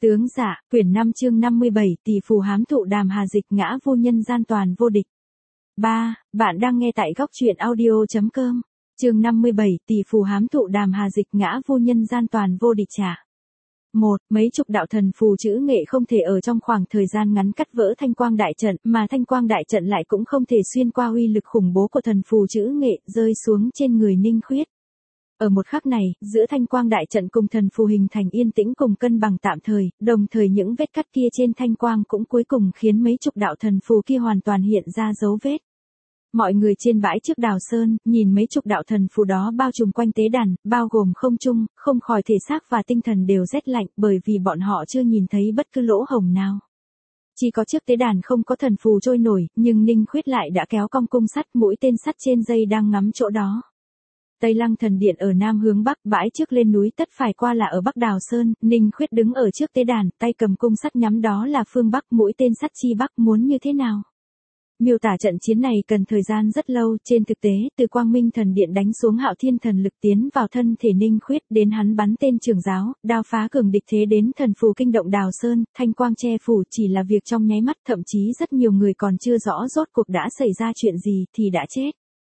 Tướng dạ, quyển 5 chương 57, tỷ phú hám thụ đàm hà dịch ngã vô nhân gian toàn vô địch. 3. Bạn đang nghe tại góc truyện audio.com. Chương 57, tỷ phú hám thụ đàm hà dịch ngã vô nhân gian toàn vô địch trả. 1. Mấy chục đạo thần phù chữ nghệ không thể ở trong khoảng thời gian ngắn cắt vỡ thanh quang đại trận, mà thanh quang đại trận lại cũng không thể xuyên qua uy lực khủng bố của thần phù chữ nghệ, rơi xuống trên người Ninh Khuyết. Ở một khắc này, giữa thanh quang đại trận cùng thần phù hình thành yên tĩnh cùng cân bằng tạm thời, đồng thời những vết cắt kia trên thanh quang cũng cuối cùng khiến mấy chục đạo thần phù kia hoàn toàn hiện ra dấu vết. Mọi người trên bãi trước Đào Sơn, nhìn mấy chục đạo thần phù đó bao trùm quanh tế đàn, bao gồm không trung, không khỏi thể xác và tinh thần đều rét lạnh bởi vì bọn họ chưa nhìn thấy bất cứ lỗ hổng nào. Chỉ có chiếc tế đàn không có thần phù trôi nổi, nhưng Ninh Khuyết lại đã kéo cong cung sắt, mũi tên sắt trên dây đang ngắm chỗ đó. Tây Lăng thần điện ở nam hướng bắc, bãi trước lên núi tất phải qua là ở bắc Đào Sơn, Ninh Khuyết đứng ở trước tế đàn, tay cầm cung sắt nhắm đó là phương bắc, mũi tên sắt chi bắc, muốn như thế nào? Miêu tả trận chiến này cần thời gian rất lâu, trên thực tế, từ Quang Minh thần điện đánh xuống Hạo Thiên thần lực tiến vào thân thể Ninh Khuyết, đến hắn bắn tên trưởng giáo, đao phá cường địch thế đến thần phù kinh động Đào Sơn, thanh quang che phủ chỉ là việc trong nháy mắt, thậm chí rất nhiều người còn chưa rõ rốt cuộc đã xảy ra chuyện gì thì đã chết.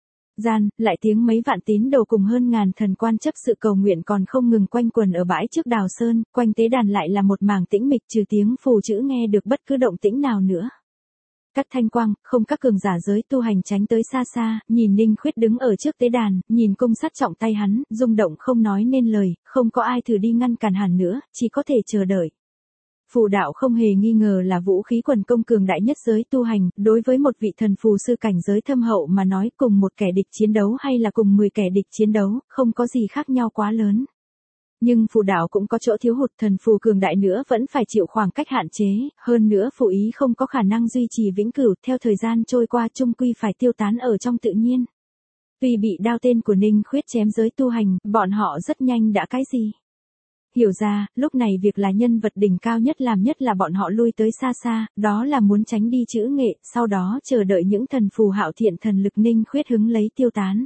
Lại tiếng mấy vạn tín đồ cùng hơn ngàn thần quan chấp sự cầu nguyện còn không ngừng quanh quần ở bãi trước Đào Sơn, quanh tế đàn lại là một mảng tĩnh mịch, trừ tiếng phù chữ nghe được bất cứ động tĩnh nào nữa. Cắt thanh quang, không các cường giả giới tu hành tránh tới xa xa, nhìn Ninh Khuyết đứng ở trước tế đàn, nhìn cung sắt trọng tay hắn, rung động không nói nên lời, không có ai thử đi ngăn cản hắn nữa, chỉ có thể chờ đợi. Phù đạo không hề nghi ngờ là vũ khí quần công cường đại nhất giới tu hành, đối với một vị thần phù sư cảnh giới thâm hậu mà nói, cùng một kẻ địch chiến đấu hay là cùng 10 kẻ địch chiến đấu, không có gì khác nhau quá lớn. Nhưng phù đạo cũng có chỗ thiếu hụt, thần phù cường đại nữa vẫn phải chịu khoảng cách hạn chế, hơn nữa phù ý không có khả năng duy trì vĩnh cửu, theo thời gian trôi qua chung quy phải tiêu tán ở trong tự nhiên. Vì bị đao tên của Ninh Khuyết chém giới tu hành, bọn họ rất nhanh đã cái gì? Hiểu ra, lúc này việc là nhân vật đỉnh cao nhất làm nhất là bọn họ lui tới xa xa, đó là muốn tránh đi chữ nghệ, sau đó chờ đợi những thần phù Hạo Thiện thần lực Ninh Khuyết hứng lấy tiêu tán.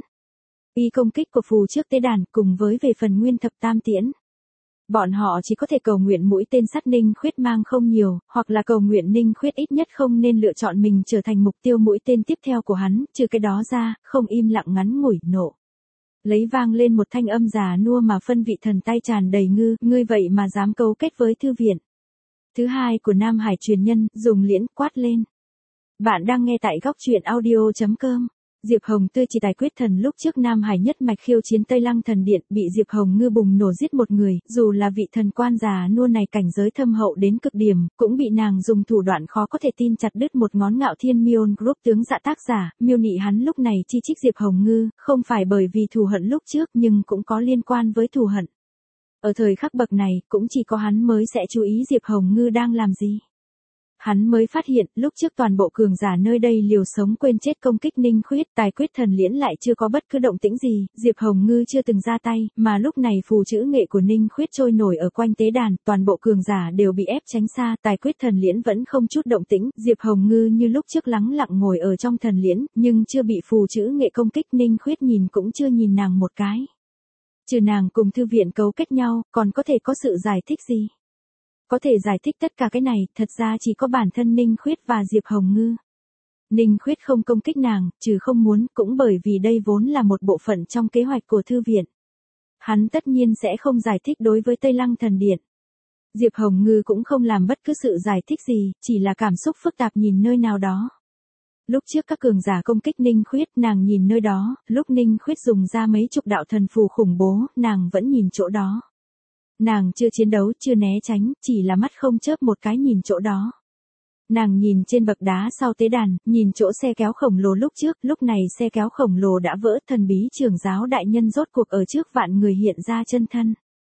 Y công kích của phù trước tế đàn cùng với về phần nguyên thập tam tiễn. Bọn họ chỉ có thể cầu nguyện mũi tên sắt Ninh Khuyết mang không nhiều, hoặc là cầu nguyện Ninh Khuyết ít nhất không nên lựa chọn mình trở thành mục tiêu mũi tên tiếp theo của hắn, trừ cái đó ra, không im lặng ngắn ngủi nộ. Lấy vang lên một thanh âm già nua mà phân vị thần tay tràn đầy ngươi vậy mà dám cấu kết với thư viện. Thứ hai của Nam Hải truyền nhân, dùng liễn quát lên. Bạn đang nghe tại góc truyện audio.com. Diệp Hồng Tư chỉ tài quyết thần lúc trước Nam Hải nhất mạch khiêu chiến Tây Lăng thần điện, bị Diệp Hồng Ngư bùng nổ giết một người, dù là vị thần quan già nua này cảnh giới thâm hậu đến cực điểm, cũng bị nàng dùng thủ đoạn khó có thể tin chặt đứt một ngón. Ngạo Thiên Miôn Group tướng dạ tác giả, miêu nị hắn lúc này chi trích Diệp Hồng Ngư, không phải bởi vì thù hận lúc trước nhưng cũng có liên quan với thù hận. Ở thời khắc bậc này, cũng chỉ có hắn mới sẽ chú ý Diệp Hồng Ngư đang làm gì. Hắn mới phát hiện, lúc trước toàn bộ cường giả nơi đây liều sống quên chết công kích Ninh Khuyết, tài quyết thần liễn lại chưa có bất cứ động tĩnh gì, Diệp Hồng Ngư chưa từng ra tay, mà lúc này phù chữ nghệ của Ninh Khuyết trôi nổi ở quanh tế đàn, toàn bộ cường giả đều bị ép tránh xa, tài quyết thần liễn vẫn không chút động tĩnh, Diệp Hồng Ngư như lúc trước lắng lặng ngồi ở trong thần liễn, nhưng chưa bị phù chữ nghệ công kích. Ninh Khuyết nhìn cũng chưa nhìn nàng một cái. Trừ nàng cùng thư viện cấu kết nhau, còn có thể có sự giải thích gì? Có thể giải thích tất cả cái này, thật ra chỉ có bản thân Ninh Khuyết và Diệp Hồng Ngư. Ninh Khuyết không công kích nàng, trừ không muốn, cũng bởi vì đây vốn là một bộ phận trong kế hoạch của thư viện. Hắn tất nhiên sẽ không giải thích đối với Tây Lăng thần điện. Diệp Hồng Ngư cũng không làm bất cứ sự giải thích gì, chỉ là cảm xúc phức tạp nhìn nơi nào đó. Lúc trước các cường giả công kích Ninh Khuyết, nàng nhìn nơi đó, lúc Ninh Khuyết dùng ra mấy chục đạo thần phù khủng bố, nàng vẫn nhìn chỗ đó. Nàng chưa chiến đấu, chưa né tránh, chỉ là mắt không chớp một cái nhìn chỗ đó. Nàng nhìn trên bậc đá sau tế đàn, nhìn chỗ xe kéo khổng lồ lúc trước, lúc này xe kéo khổng lồ đã vỡ, thần bí trưởng giáo đại nhân rốt cuộc ở trước vạn người hiện ra chân thân.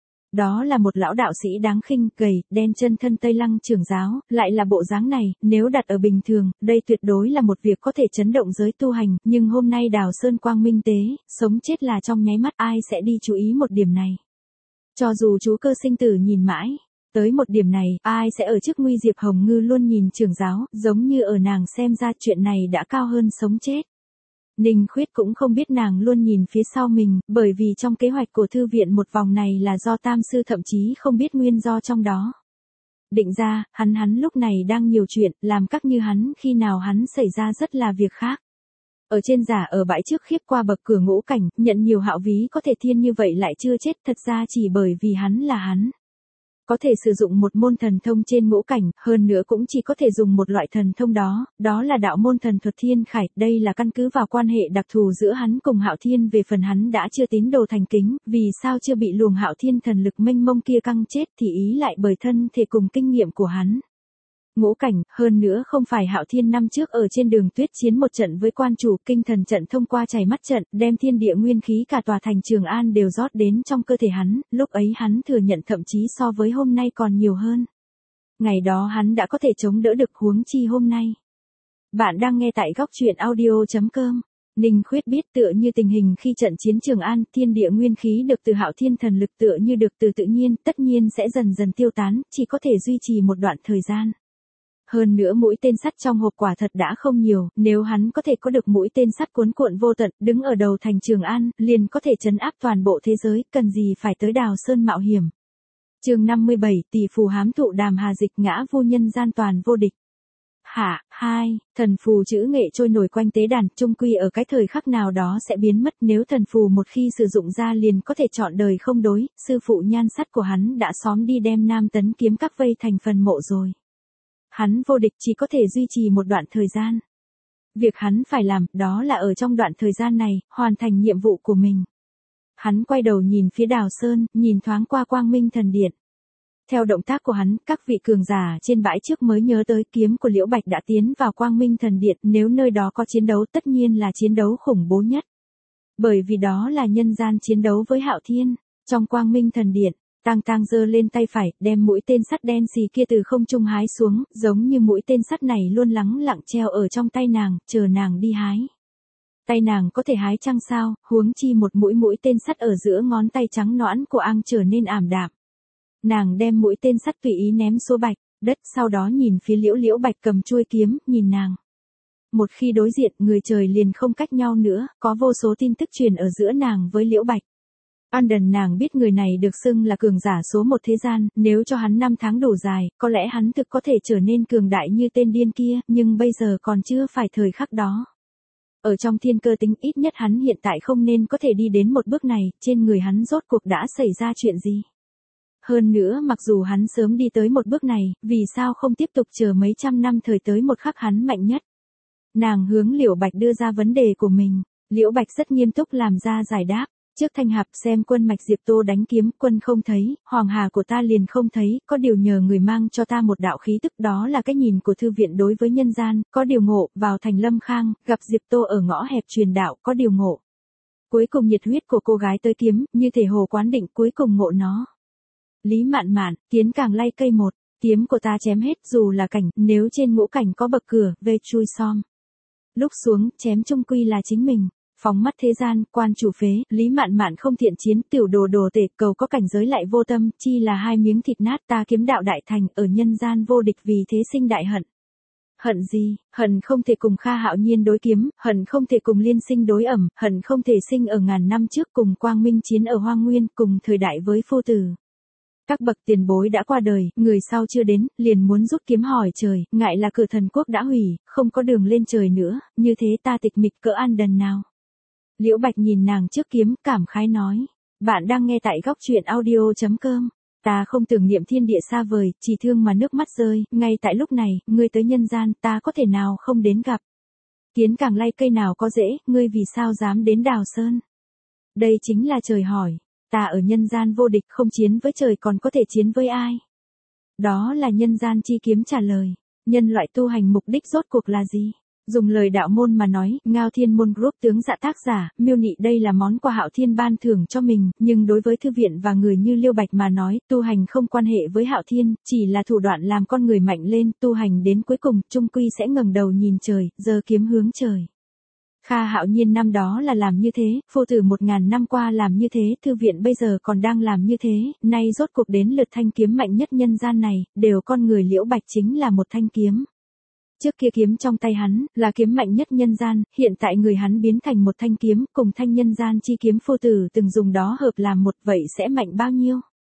Đó là một lão đạo sĩ đáng khinh, gầy, đen, chân thân Tây Lăng trưởng giáo, lại là bộ dáng này, nếu đặt ở bình thường, đây tuyệt đối là một việc có thể chấn động giới tu hành, nhưng hôm nay Đào Sơn Quang Minh tế, sống chết là trong nháy mắt, ai sẽ đi chú ý một điểm này. Cho dù chú cơ sinh tử nhìn mãi, tới một điểm này, ai sẽ ở trước nguy. Diệp Hồng Ngư luôn nhìn trưởng giáo, giống như ở nàng xem ra chuyện này đã cao hơn sống chết. Ninh Khuyết cũng không biết nàng luôn nhìn phía sau mình, bởi vì trong kế hoạch của thư viện một vòng này là do tam sư thậm chí không biết nguyên do trong đó. Định ra, hắn lúc này đang nhiều chuyện, làm các như hắn khi nào hắn xảy ra rất là việc khác. Ở trên giả ở bãi trước khiếp qua bậc cửa ngũ cảnh, nhận nhiều hạo ví có thể thiên như vậy lại chưa chết, thật ra chỉ bởi vì hắn là hắn. Có thể sử dụng một môn thần thông trên ngũ cảnh, hơn nữa cũng chỉ có thể dùng một loại thần thông đó, đó là đạo môn thần thuật thiên khải, đây là căn cứ vào quan hệ đặc thù giữa hắn cùng Hạo Thiên. Về phần hắn đã chưa tín đồ thành kính, vì sao chưa bị luồng Hạo Thiên thần lực mênh mông kia căng chết thì ý lại bởi thân thể cùng kinh nghiệm của hắn. Ngũ cảnh, hơn nữa không phải Hạo Thiên năm trước ở trên đường tuyết chiến một trận với quan chủ, kinh thần trận thông qua chảy mắt trận, đem thiên địa nguyên khí cả tòa thành Trường An đều rót đến trong cơ thể hắn, lúc ấy hắn thừa nhận thậm chí so với hôm nay còn nhiều hơn. Ngày đó hắn đã có thể chống đỡ được, huống chi hôm nay. Bạn đang nghe tại góc truyện audio.com. Ninh Khuyết biết tựa như tình hình khi trận chiến Trường An, thiên địa nguyên khí được từ Hạo Thiên thần lực tựa như được từ tự nhiên, tất nhiên sẽ dần dần tiêu tán, chỉ có thể duy trì một đoạn thời gian. Hơn nữa mũi tên sắt trong hộp quả thật đã không nhiều, nếu hắn có thể có được mũi tên sắt cuốn cuộn vô tận, đứng ở đầu thành Trường An, liền có thể trấn áp toàn bộ thế giới, cần gì phải tới Đào Sơn mạo hiểm. Chương 57, tỷ phù hám thụ Đàm Hà Dịch ngã vô nhân gian toàn vô địch. Hạ, 2, thần phù chữ nghệ trôi nổi quanh tế đàn, chung quy ở cái thời khắc nào đó sẽ biến mất, nếu thần phù một khi sử dụng ra liền có thể chọn đời không đối, sư phụ nhan sắt của hắn đã xóm đi đem Nam Tấn kiếm các vây thành phần mộ rồi. Hắn vô địch chỉ có thể duy trì một đoạn thời gian. Việc hắn phải làm, đó là ở trong đoạn thời gian này, hoàn thành nhiệm vụ của mình. Hắn quay đầu nhìn phía Đào Sơn, nhìn thoáng qua Quang Minh Thần Điện. Theo động tác của hắn, các vị cường giả trên bãi trước mới nhớ tới kiếm của Liễu Bạch đã tiến vào Quang Minh Thần Điện, nếu nơi đó có chiến đấu tất nhiên là chiến đấu khủng bố nhất. Bởi vì đó là nhân gian chiến đấu với Hạo Thiên, trong Quang Minh Thần Điện. Tang giơ lên tay phải, đem mũi tên sắt đen xì kia từ không trung hái xuống, giống như mũi tên sắt này luôn lắng lặng treo ở trong tay nàng, chờ nàng đi hái. Tay nàng có thể hái chăng sao, huống chi một mũi tên sắt ở giữa ngón tay trắng nõn của Ang trở nên ảm đạm. Nàng đem mũi tên sắt tùy ý ném xuống bạch đất, sau đó nhìn phía Liễu Bạch cầm chuôi kiếm, nhìn nàng. Một khi đối diện, người trời liền không cách nhau nữa, có vô số tin tức truyền ở giữa nàng với Liễu Bạch. Anden nàng biết người này được xưng là cường giả số một thế gian, nếu cho hắn 5 tháng đủ dài, có lẽ hắn thực có thể trở nên cường đại như tên điên kia, nhưng bây giờ còn chưa phải thời khắc đó. Ở trong thiên cơ tính ít nhất hắn hiện tại không nên có thể đi đến một bước này, trên người hắn rốt cuộc đã xảy ra chuyện gì. Hơn nữa mặc dù hắn sớm đi tới một bước này, vì sao không tiếp tục chờ mấy trăm năm thời tới một khắc hắn mạnh nhất. Nàng hướng Liễu Bạch đưa ra vấn đề của mình, Liễu Bạch rất nghiêm túc làm ra giải đáp. Trước Thanh Hạp xem quân mạch Diệp Tô đánh kiếm, quân không thấy, hoàng hà của ta liền không thấy, có điều nhờ người mang cho ta một đạo khí tức, đó là cái nhìn của thư viện đối với nhân gian, có điều ngộ, vào thành Lâm Khang, gặp Diệp Tô ở ngõ hẹp truyền đạo, có điều ngộ. Cuối cùng nhiệt huyết của cô gái tới kiếm, như thể hồ quán định, cuối cùng ngộ nó. Lý Mạn Mạn, tiến càng lay cây một, kiếm của ta chém hết, dù là cảnh, nếu trên ngũ cảnh có bậc cửa, về chui som. Lúc xuống, chém chung quy là chính mình. Phóng mắt thế gian, quan chủ phế, Lý Mạn Mạn không thiện chiến, tiểu đồ đồ tể, cầu có cảnh giới lại vô tâm, chi là hai miếng thịt nát, ta kiếm đạo đại thành, ở nhân gian vô địch, vì thế sinh đại hận. Hận gì? Hận không thể cùng Kha Hạo Nhiên đối kiếm, hận không thể cùng Liên Sinh đối ẩm, hận không thể sinh ở ngàn năm trước cùng Quang Minh chiến ở Hoang Nguyên, cùng thời đại với phu tử. Các bậc tiền bối đã qua đời, người sau chưa đến, liền muốn rút kiếm hỏi trời, ngại là cửa thần quốc đã hủy, không có đường lên trời nữa, như thế ta tịch mịch cỡ Anden nào. Liễu Bạch nhìn nàng trước kiếm, cảm khái nói. Bạn đang nghe tại góc truyện audio.com. Ta không tưởng niệm thiên địa xa vời, chỉ thương mà nước mắt rơi, ngay tại lúc này, ngươi tới nhân gian, ta có thể nào không đến gặp. Kiến càng lay cây nào có dễ, ngươi vì sao dám đến Đào Sơn. Đây chính là trời hỏi, ta ở nhân gian vô địch, không chiến với trời còn có thể chiến với ai. Đó là nhân gian chi kiếm trả lời, nhân loại tu hành mục đích rốt cuộc là gì? Dùng lời đạo môn mà nói, Ngao Thiên Môn Group tướng dạ tác giả, miêu nị đây là món quà Hạo Thiên ban thưởng cho mình, nhưng đối với thư viện và người như Liễu Bạch mà nói, tu hành không quan hệ với Hạo Thiên, chỉ là thủ đoạn làm con người mạnh lên, tu hành đến cuối cùng, chung quy sẽ ngẩng đầu nhìn trời, giơ kiếm hướng trời. Kha Hạo Nhiên năm đó là làm như thế, phu tử 1000 năm qua làm như thế, thư viện bây giờ còn đang làm như thế, nay rốt cuộc đến lượt thanh kiếm mạnh nhất nhân gian này, đều con người Liễu Bạch chính là một thanh kiếm. Trước kia kiếm trong tay hắn, là kiếm mạnh nhất nhân gian, hiện tại người hắn biến thành một thanh kiếm, cùng thanh nhân gian chi kiếm phu tử từng dùng đó hợp làm một, vậy sẽ mạnh bao nhiêu?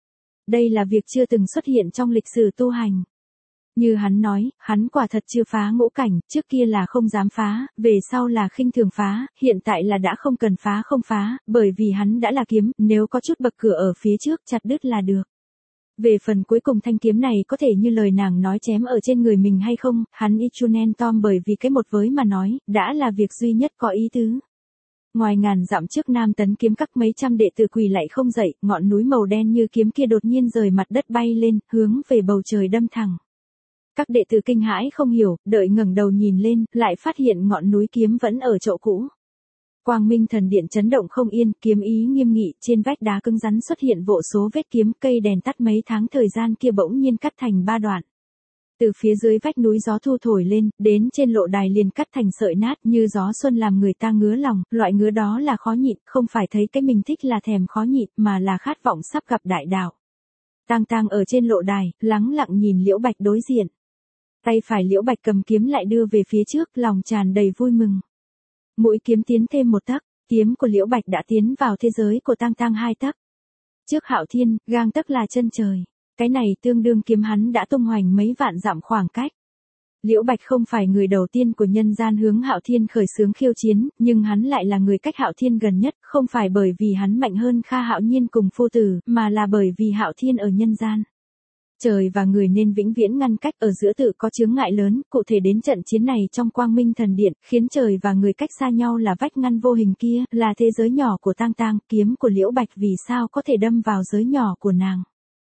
Đây là việc chưa từng xuất hiện trong lịch sử tu hành. Như hắn nói, hắn quả thật chưa phá ngũ cảnh, trước kia là không dám phá, về sau là khinh thường phá, hiện tại là đã không cần phá không phá, bởi vì hắn đã là kiếm, nếu có chút bậc cửa ở phía trước chặt đứt là được. Về phần cuối cùng thanh kiếm này có thể như lời nàng nói chém ở trên người mình hay không, hắn Ichunen Tom bởi vì cái một với mà nói, đã là việc duy nhất có ý tứ. Ngoài ngàn dặm trước Nam Tấn kiếm các mấy trăm đệ tử quỳ lạy không dậy, ngọn núi màu đen như kiếm kia đột nhiên rời mặt đất bay lên, hướng về bầu trời đâm thẳng. Các đệ tử kinh hãi không hiểu, đợi ngẩng đầu nhìn lên, lại phát hiện ngọn núi kiếm vẫn ở chỗ cũ. Quang Minh Thần Điện chấn động không yên, kiếm ý nghiêm nghị, trên vách đá cứng rắn xuất hiện vô số vết kiếm, cây đèn tắt mấy tháng thời gian kia bỗng nhiên cắt thành 3 đoạn. Từ phía dưới vách núi gió thu thổi lên, đến trên lộ đài liền cắt thành sợi nát như gió xuân làm người ta ngứa lòng, loại ngứa đó là khó nhịn, không phải thấy cái mình thích là thèm khó nhịn mà là khát vọng sắp gặp đại đạo. Tang Tang ở trên lộ đài, lắng lặng nhìn Liễu Bạch đối diện. Tay phải Liễu Bạch cầm kiếm lại đưa về phía trước, lòng tràn đầy vui mừng. Mũi kiếm tiến thêm một tấc, kiếm của Liễu Bạch đã tiến vào thế giới của Tang Tang 2 tấc. Trước Hạo Thiên, gang tấc là chân trời. Cái này tương đương kiếm hắn đã tung hoành mấy vạn dặm khoảng cách. Liễu Bạch không phải người đầu tiên của nhân gian hướng Hạo Thiên khởi xướng khiêu chiến, nhưng hắn lại là người cách Hạo Thiên gần nhất, không phải bởi vì hắn mạnh hơn Kha Hạo Nhiên cùng phu tử, mà là bởi vì Hạo Thiên ở nhân gian. Trời và người nên vĩnh viễn ngăn cách, ở giữa tự có chướng ngại lớn, cụ thể đến trận chiến này trong Quang Minh Thần Điện, khiến trời và người cách xa nhau là vách ngăn vô hình kia, là thế giới nhỏ của Tang Tang, kiếm của Liễu Bạch vì sao có thể đâm vào giới nhỏ của nàng.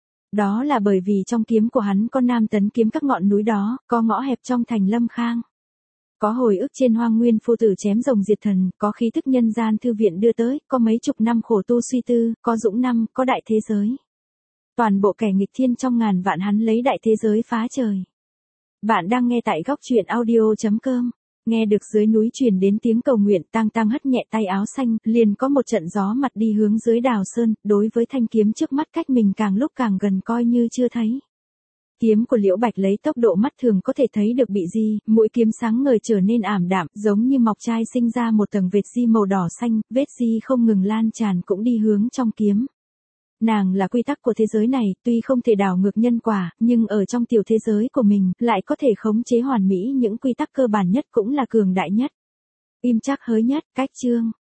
Đó là bởi vì trong kiếm của hắn có Nam Tấn kiếm các ngọn núi đó, có ngõ hẹp trong thành Lâm Khang. Có hồi ức trên Hoang Nguyên phu tử chém rồng diệt thần, có khí thức nhân gian thư viện đưa tới, có mấy chục năm khổ tu suy tư, có dũng năm, có đại thế giới. Toàn bộ kẻ nghịch thiên trong ngàn vạn hắn lấy đại thế giới phá trời. Bạn đang nghe tại góc truyện audio.com. Nghe được dưới núi truyền đến tiếng cầu nguyện, Tang Tang hất nhẹ tay áo xanh, liền có một trận gió mặt đi hướng dưới Đào Sơn, đối với thanh kiếm trước mắt cách mình càng lúc càng gần coi như chưa thấy. Kiếm của Liễu Bạch lấy tốc độ mắt thường có thể thấy được bị di, mũi kiếm sáng ngời trở nên ảm đạm, giống như mọc chai sinh ra một tầng vệt di màu đỏ xanh, vết di không ngừng lan tràn cũng đi hướng trong kiếm. Nàng là quy tắc của thế giới này, tuy không thể đảo ngược nhân quả, nhưng ở trong tiểu thế giới của mình, lại có thể khống chế hoàn mỹ những quy tắc cơ bản nhất cũng là cường đại nhất. Im chắc hới nhất, cách chương.